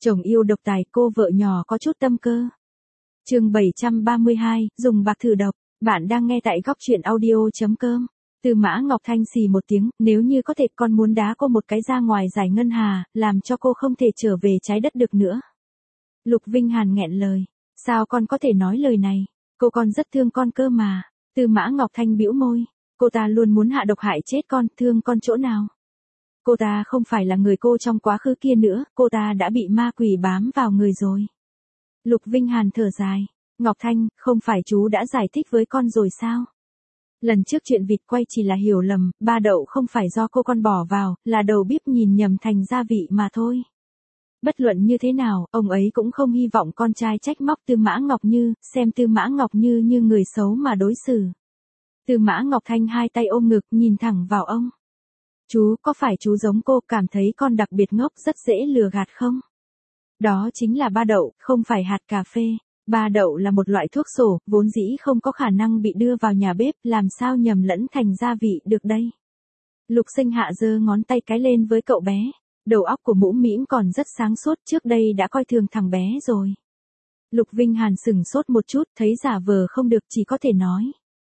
Chồng yêu độc tài, cô vợ nhỏ có chút tâm cơ. Chương 732, dùng bạc thử độc. Bạn đang nghe tại góc truyện audio.com. Tư Mã Ngọc Thanh xì một tiếng, nếu như có thể con muốn đá cô một cái ra ngoài giải ngân hà, làm cho cô không thể trở về trái đất được nữa. Lục Vinh Hàn nghẹn lời. Sao con có thể nói lời này? Cô con rất thương con cơ mà. Tư Mã Ngọc Thanh bĩu môi. Cô ta luôn muốn hạ độc hại chết con, thương con chỗ nào? Cô ta không phải là người cô trong quá khứ kia nữa, cô ta đã bị ma quỷ bám vào người rồi. Lục Vinh Hàn thở dài. Ngọc Thanh, không phải chú đã giải thích với con rồi sao? Lần trước chuyện vịt quay chỉ là hiểu lầm, ba đậu không phải do cô con bỏ vào, là đầu bếp nhìn nhầm thành gia vị mà thôi. Bất luận như thế nào, ông ấy cũng không hy vọng con trai trách móc Tư Mã Ngọc Như, xem Tư Mã Ngọc Như như người xấu mà đối xử. Tư Mã Ngọc Thanh hai tay ôm ngực nhìn thẳng vào ông. Chú, có phải chú giống cô cảm thấy con đặc biệt ngốc rất dễ lừa gạt không? Đó chính là ba đậu, không phải hạt cà phê. Ba đậu là một loại thuốc sổ, vốn dĩ không có khả năng bị đưa vào nhà bếp, làm sao nhầm lẫn thành gia vị được đây? Lục Sinh Hạ giơ ngón tay cái lên với cậu bé. Đầu óc của Mũ Mĩm còn rất sáng suốt, trước đây đã coi thường thằng bé rồi. Lục Vinh Hàn sửng sốt một chút, thấy giả vờ không được chỉ có thể nói.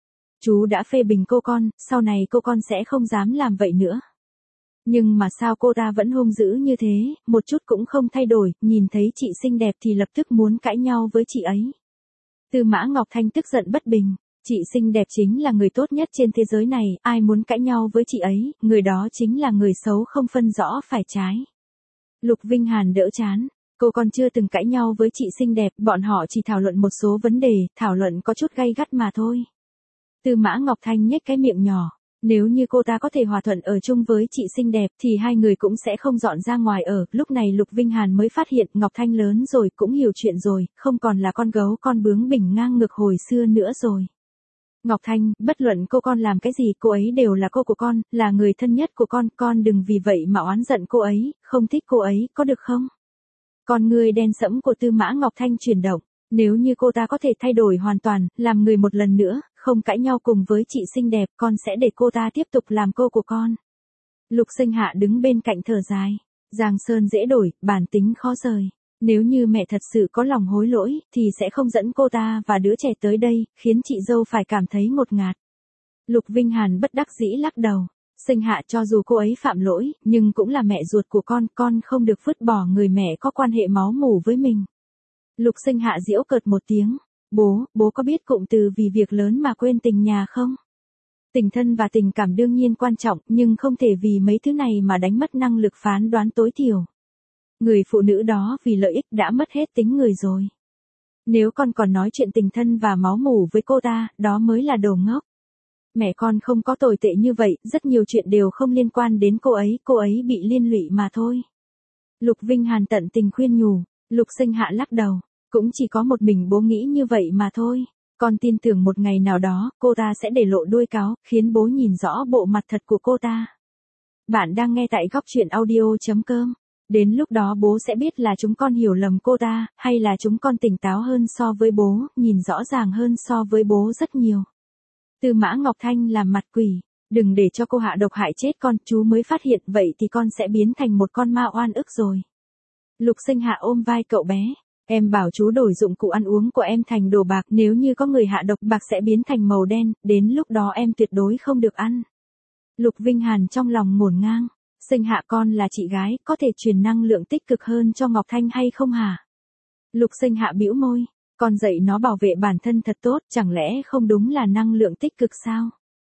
Chú đã phê bình cô con, sau này cô con sẽ không dám làm vậy nữa. Nhưng mà sao cô ta vẫn hung dữ như thế, một chút cũng không thay đổi, nhìn thấy chị xinh đẹp thì lập tức muốn cãi nhau với chị ấy. Tư Mã Ngọc Thanh tức giận bất bình, chị xinh đẹp chính là người tốt nhất trên thế giới này, ai muốn cãi nhau với chị ấy, người đó chính là người xấu không phân rõ phải trái. Lục Vinh Hàn đỡ chán, cô còn chưa từng cãi nhau với chị xinh đẹp, bọn họ chỉ thảo luận một số vấn đề, thảo luận có chút gay gắt mà thôi. Tư Mã Ngọc Thanh nhếch cái miệng nhỏ. Nếu như cô ta có thể hòa thuận ở chung với chị xinh đẹp thì hai người cũng sẽ không dọn ra ngoài ở. Lúc này Lục Vinh Hàn mới phát hiện Ngọc Thanh lớn rồi, cũng hiểu chuyện rồi, không còn là con gấu con bướng bỉnh ngang ngược hồi xưa nữa rồi. Ngọc Thanh, bất luận cô con làm cái gì cô ấy đều là cô của con, là người thân nhất của con đừng vì vậy mà oán giận cô ấy, không thích cô ấy, có được không? Con người đen sẫm của Tư Mã Ngọc Thanh chuyển động. Nếu như cô ta có thể thay đổi hoàn toàn, làm người một lần nữa, không cãi nhau cùng với chị xinh đẹp, con sẽ để cô ta tiếp tục làm cô của con. Lục Sinh Hạ đứng bên cạnh thở dài. Giang sơn dễ đổi, bản tính khó rời. Nếu như mẹ thật sự có lòng hối lỗi, thì sẽ không dẫn cô ta và đứa trẻ tới đây, khiến chị dâu phải cảm thấy ngột ngạt. Lục Vinh Hàn bất đắc dĩ lắc đầu. Sinh Hạ cho dù cô ấy phạm lỗi, nhưng cũng là mẹ ruột của con không được vứt bỏ người mẹ có quan hệ máu mủ với mình. Lục Sinh Hạ giễu cợt một tiếng. Bố có biết cụm từ vì việc lớn mà quên tình nhà không? Tình thân và tình cảm đương nhiên quan trọng, nhưng không thể vì mấy thứ này mà đánh mất năng lực phán đoán tối thiểu. Người phụ nữ đó vì lợi ích đã mất hết tính người rồi. Nếu con còn nói chuyện tình thân và máu mủ với cô ta, đó mới là đồ ngốc. Mẹ con không có tồi tệ như vậy, rất nhiều chuyện đều không liên quan đến cô ấy bị liên lụy mà thôi. Lục Vinh Hàn tận tình khuyên nhủ, Lục Sinh Hạ lắc đầu. Cũng chỉ có một mình bố nghĩ như vậy mà thôi. Con tin tưởng một ngày nào đó, cô ta sẽ để lộ đuôi cáo, khiến bố nhìn rõ bộ mặt thật của cô ta. Bạn đang nghe tại góc truyện audio.com. Đến lúc đó bố sẽ biết là chúng con hiểu lầm cô ta, hay là chúng con tỉnh táo hơn so với bố, nhìn rõ ràng hơn so với bố rất nhiều. Tư Mã Ngọc Thanh làm mặt quỷ. Đừng để cho cô hạ độc hại chết con, chú mới phát hiện vậy thì con sẽ biến thành một con ma oan ức rồi. Lục Sinh Hạ ôm vai cậu bé. Em bảo chú đổi dụng cụ ăn uống của em thành đồ bạc, nếu như có người hạ độc bạc sẽ biến thành màu đen, đến lúc đó em tuyệt đối không được ăn. Lục Vinh Hàn trong lòng ngổn ngang, Sinh Hạ con là chị gái, có thể truyền năng lượng tích cực hơn cho Ngọc Thanh hay không hả? Lục Sinh Hạ bĩu môi, con dạy nó bảo vệ bản thân thật tốt, chẳng lẽ không đúng là năng lượng tích cực sao?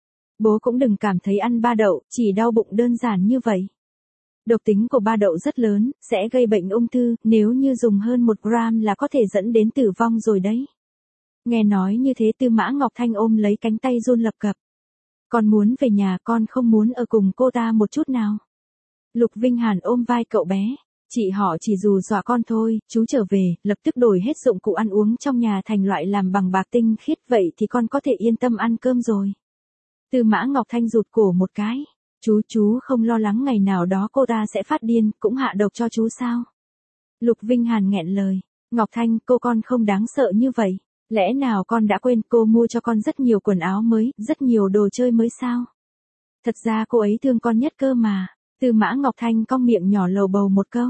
Bố cũng đừng cảm thấy ăn ba đậu, chỉ đau bụng đơn giản như vậy. Độc tính của ba đậu rất lớn, sẽ gây bệnh ung thư, nếu như dùng hơn 1 gram là có thể dẫn đến tử vong rồi đấy. Nghe nói như thế Tư Mã Ngọc Thanh ôm lấy cánh tay run lập cập. Con muốn về nhà, con không muốn ở cùng cô ta một chút nào. Lục Vinh Hàn ôm vai cậu bé. Chị họ chỉ dù dọa con thôi, chú trở về, lập tức đổi hết dụng cụ ăn uống trong nhà thành loại làm bằng bạc tinh khiết, vậy thì con có thể yên tâm ăn cơm rồi. Tư Mã Ngọc Thanh rụt cổ một cái. Chú không lo lắng ngày nào đó cô ta sẽ phát điên, cũng hạ độc cho chú sao? Lục Vinh Hàn nghẹn lời. Ngọc Thanh, cô con không đáng sợ như vậy. Lẽ nào con đã quên cô mua cho con rất nhiều quần áo mới, rất nhiều đồ chơi mới sao? Thật ra cô ấy thương con nhất cơ mà. Tư Mã Ngọc Thanh cong miệng nhỏ lầu bầu một câu.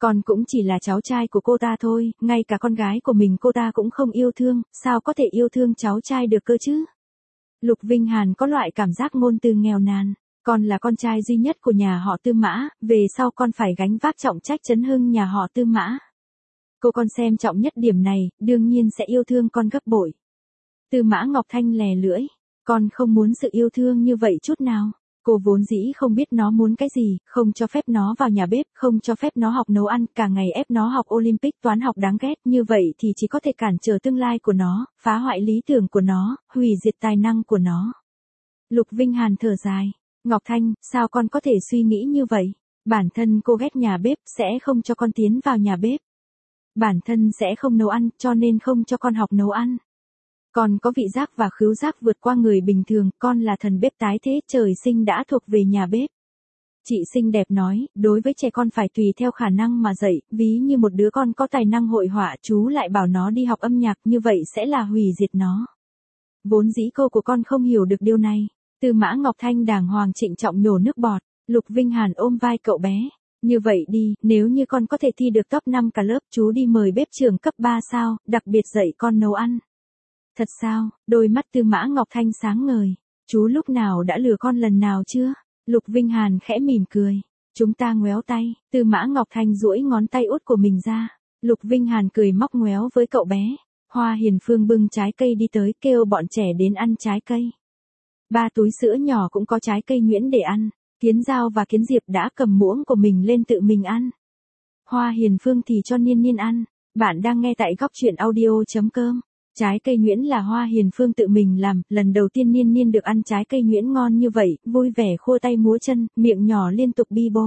Con cũng chỉ là cháu trai của cô ta thôi, ngay cả con gái của mình cô ta cũng không yêu thương, sao có thể yêu thương cháu trai được cơ chứ? Lục Vinh Hàn có loại cảm giác ngôn từ nghèo nàn. Con là con trai duy nhất của nhà họ Tư Mã, về sau con phải gánh vác trọng trách trấn hưng nhà họ Tư Mã. Cô con xem trọng nhất điểm này, đương nhiên sẽ yêu thương con gấp bội. Tư Mã Ngọc Thanh lè lưỡi, con không muốn sự yêu thương như vậy chút nào. Cô vốn dĩ không biết nó muốn cái gì, không cho phép nó vào nhà bếp, không cho phép nó học nấu ăn, cả ngày ép nó học Olympic toán học đáng ghét, như vậy thì chỉ có thể cản trở tương lai của nó, phá hoại lý tưởng của nó, hủy diệt tài năng của nó. Lục Vinh Hàn thở dài, Ngọc Thanh, sao con có thể suy nghĩ như vậy? Bản thân cô ghét nhà bếp, sẽ không cho con tiến vào nhà bếp. Bản thân sẽ không nấu ăn, cho nên không cho con học nấu ăn. Con có vị giác và khứu giác vượt qua người bình thường, con là thần bếp tái thế, trời sinh đã thuộc về nhà bếp. Chị xinh đẹp nói, đối với trẻ con phải tùy theo khả năng mà dạy, ví như một đứa con có tài năng hội họa, chú lại bảo nó đi học âm nhạc, như vậy sẽ là hủy diệt nó. Vốn dĩ cô của con không hiểu được điều này. Tư Mã Ngọc Thanh đàng hoàng trịnh trọng nhổ nước bọt, Lục Vinh Hàn ôm vai cậu bé. Như vậy đi, nếu như con có thể thi được top 5 cả lớp, chú đi mời bếp trưởng cấp 3 sao, đặc biệt dạy con nấu ăn. Thật sao? Đôi mắt Tư Mã Ngọc Thanh sáng ngời. Chú lúc nào đã lừa con lần nào chưa? Lục Vinh Hàn khẽ mỉm cười. Chúng ta ngoéo tay, Tư Mã Ngọc Thanh duỗi ngón tay út của mình ra. Lục Vinh Hàn cười móc ngoéo với cậu bé. Hoa Hiền Phương bưng trái cây đi tới, kêu bọn trẻ đến ăn trái cây. 3 túi sữa nhỏ cũng có trái cây nhuyễn để ăn. Kiến Giao và Kiến Diệp đã cầm muỗng của mình lên tự mình ăn. Hoa Hiền Phương thì cho Niên Niên ăn. Bạn đang nghe tại góc truyện audio.com. Trái cây nhuyễn là Hoa Hiền Phương tự mình làm, lần đầu tiên Niên Niên được ăn trái cây nhuyễn ngon như vậy, vui vẻ khua tay múa chân, miệng nhỏ liên tục bi bô.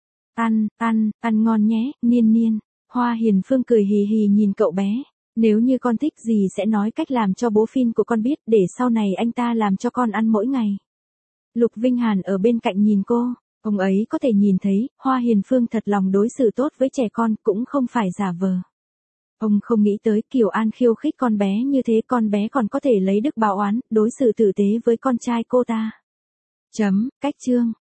Ăn ngon nhé, Niên Niên. Hoa Hiền Phương cười hì hì nhìn cậu bé. Nếu như con thích gì sẽ nói cách làm cho bố Phin của con biết, để sau này anh ta làm cho con ăn mỗi ngày. Lục Vinh Hàn ở bên cạnh nhìn cô, ông ấy có thể nhìn thấy, Hoa Hiền Phương thật lòng đối xử tốt với trẻ con, cũng không phải giả vờ. Ông không nghĩ tới Kiều An khiêu khích con bé như thế, con bé còn có thể lấy đức báo oán, đối xử tử tế với con trai cô ta. Cách chương.